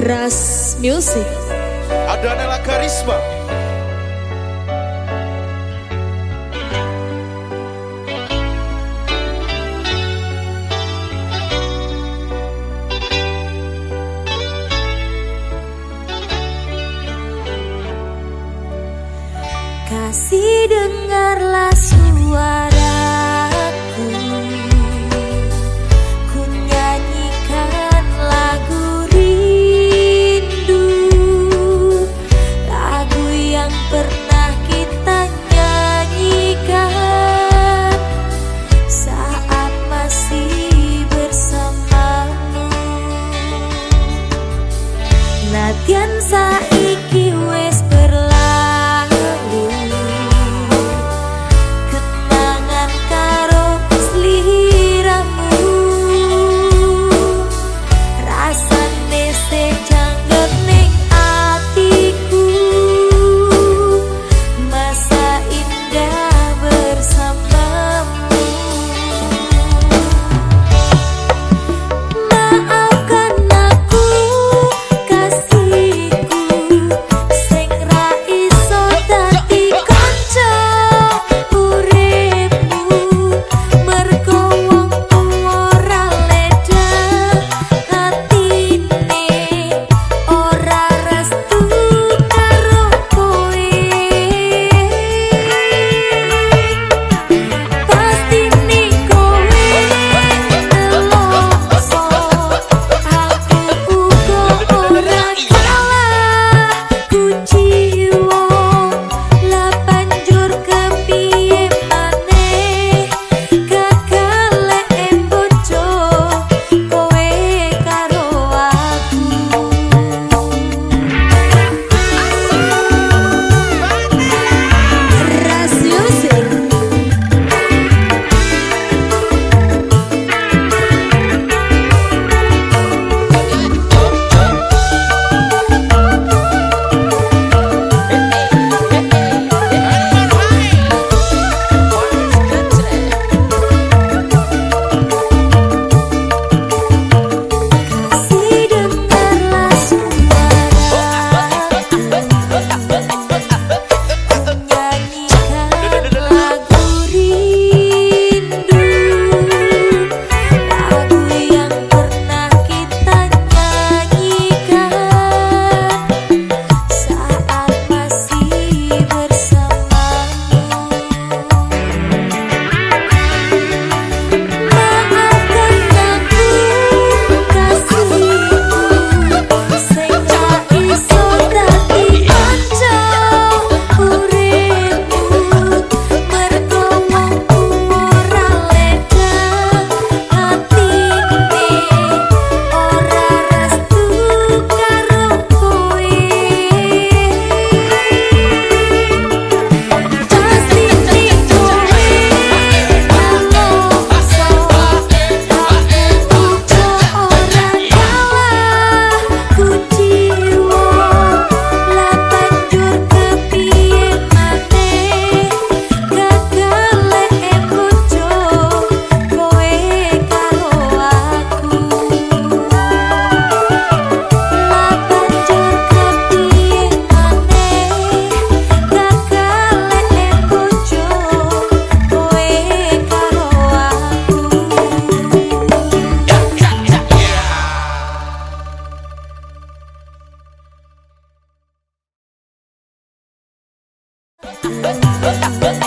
Ras Music. Ada Nela Karisma. Kasih dengarlah suaraku, ku nyanyikan lagu rindu, lagu yang pernah kita nyanyikan saat masih bersamamu. Nadyan saiki wes berlalu, kenangan karo sliramu, rasane sejangget ning atiku, masa indah bersamamu. Maafkan aku kasihku, sing ra iso dadi kanca uripmu, mergo wong ora leda hatine, ora restu karo kowe. Pastine kowe nelongso, aku uga ora kalah, ku jiwa lah banjur kepiye maneh, gagal lek bojo kowe karo aku. Ras Music. Kasih dengarlah suaraku, nyanyikan lagu rindu, lagu yang pernah kita nyanyikan saat masih bersamamu. Maafkan aku kasihku, sing ra iso dadi kanca uripmu, mergo wongku ora leda hatine, ora restu karo kowe. Pastine kowe nelongso, aku uga ora kalah, ku jiwa lah banjur kepiye maneh, gagal lek bojo kowe karo aku. Lah banjur kepiye maneh, gagal lek bojo kowe karo aku.